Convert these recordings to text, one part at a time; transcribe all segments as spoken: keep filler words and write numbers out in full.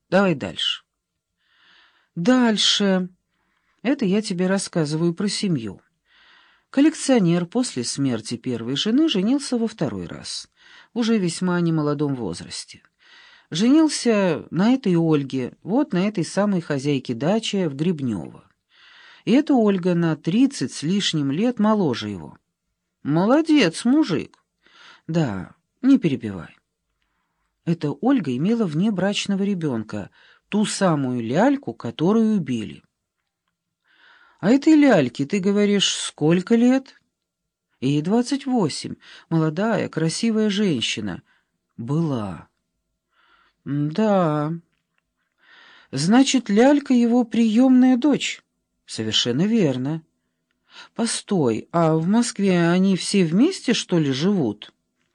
Давай дальше. Дальше. Это я тебе рассказываю про семью. Коллекционер после смерти первой жены женился во второй раз, уже в весьма немолодом возрасте. Женился на этой Ольге, вот на этой самой хозяйке дачи в Гребнево. И эта Ольга на тридцать с лишним лет моложе его. Молодец, мужик. Да, не перебивай. Эта Ольга имела внебрачного ребенка, ту самую ляльку, которую убили. А этой ляльке, ты говоришь, сколько лет? Ей двадцать восемь, молодая, красивая женщина. Была. Да. Значит, лялька его приемная дочь. Совершенно верно. Постой, а в Москве они все вместе, что ли, живут?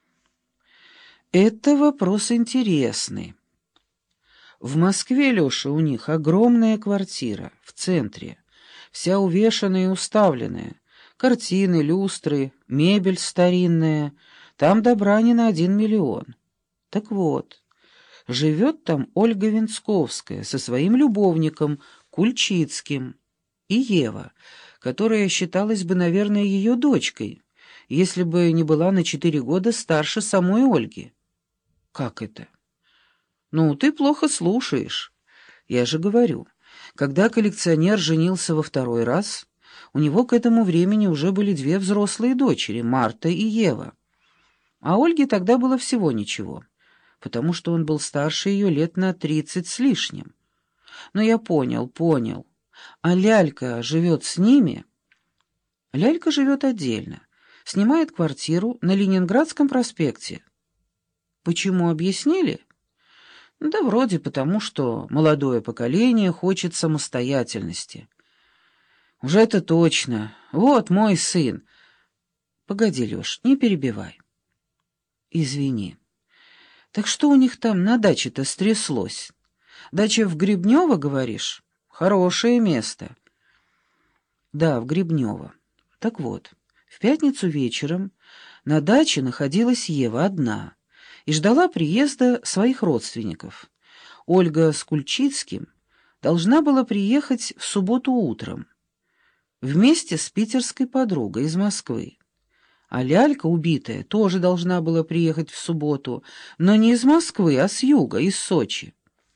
Это вопрос интересный. В Москве, Леша, у них огромная квартира в центре, вся увешанная и уставленная. Картины, люстры, мебель старинная. Там добра не на один миллион. Так вот, живет там Ольга Венцковская со своим любовником Кульчицким и Ева, которая считалась бы, наверное, ее дочкой, если бы не была на четыре года старше самой Ольги. Как это? Ну, ты плохо слушаешь. Я же говорю, когда коллекционер женился во второй раз, у него к этому времени уже были две взрослые дочери, Марта и Ева. А Ольге тогда было всего ничего, потому что он был старше ее лет на тридцать с лишним. Но я понял, понял. А лялька живет с ними? Лялька живет отдельно, снимает квартиру на Ленинградском проспекте. Почему, объяснили? Да вроде потому, что молодое поколение хочет самостоятельности. Уже это точно. Вот мой сын. Погоди, Леш, не перебивай. Извини. Так что у них там на даче-то стряслось? Дача в Гребнево, говоришь? Хорошее место. Да, в Гребнево. Так вот, в пятницу вечером на даче находилась Ева одна и ждала приезда своих родственников. Ольга с Кульчицким должна была приехать в субботу утром вместе с питерской подругой из Москвы. А лялька, убитая, тоже должна была приехать в субботу, но не из Москвы, а с юга, из Сочи.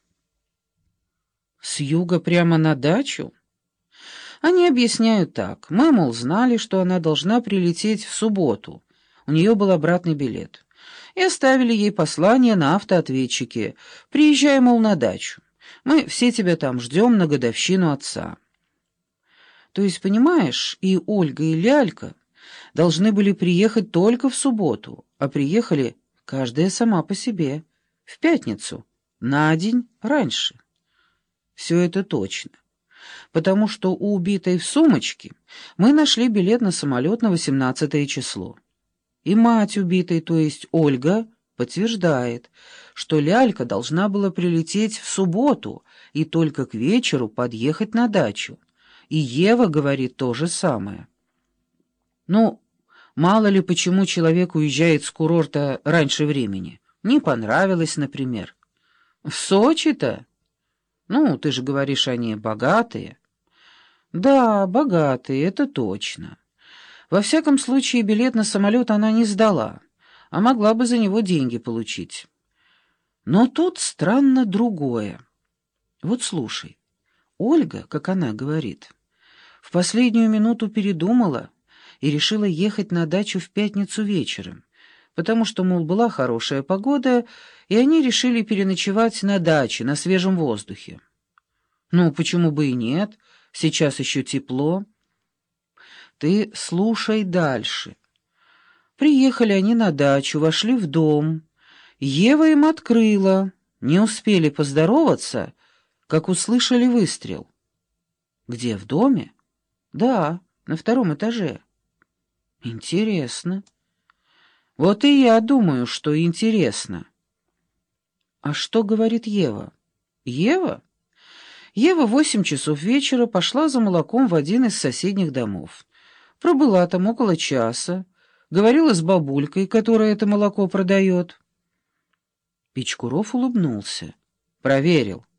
С юга прямо на дачу? Они объясняют так. Мы, мол, знали, что она должна прилететь в субботу. У нее был обратный билет. И оставили ей послание на автоответчике. Приезжай, мол, на дачу. Мы все тебя там ждем на годовщину отца. То есть, понимаешь, и Ольга, и лялька должны были приехать только в субботу, а приехали каждая сама по себе, в пятницу, на день раньше. Все это точно, потому что у убитой в сумочке мы нашли билет на самолет на восемнадцатое число. И мать убитой, то есть Ольга, подтверждает, что лялька должна была прилететь в субботу и только к вечеру подъехать на дачу. И Ева говорит то же самое. Ну, мало ли почему человек уезжает с курорта раньше времени. Не понравилось, например. В Сочи-то? Ну, ты же говоришь, они богатые. Да, богатые, это точно. Во всяком случае, билет на самолет она не сдала, а могла бы за него деньги получить. Но тут странно другое. Вот слушай, Ольга, как она говорит, в последнюю минуту передумала и решила ехать на дачу в пятницу вечером, потому что, мол, была хорошая погода, и они решили переночевать на даче, на свежем воздухе. Ну, почему бы и нет? Сейчас еще тепло. Ты слушай дальше. Приехали они на дачу, вошли в дом. Ева им открыла. Не успели поздороваться, как услышали выстрел. Где, в доме? Да, на втором этаже. Интересно. Вот и я думаю, что интересно. А что говорит Ева? Ева? Ева в восемь часов вечера пошла за молоком в один из соседних домов. Пробыла там около часа, говорила с бабулькой, которая это молоко продает. Пичкуров улыбнулся. Проверил.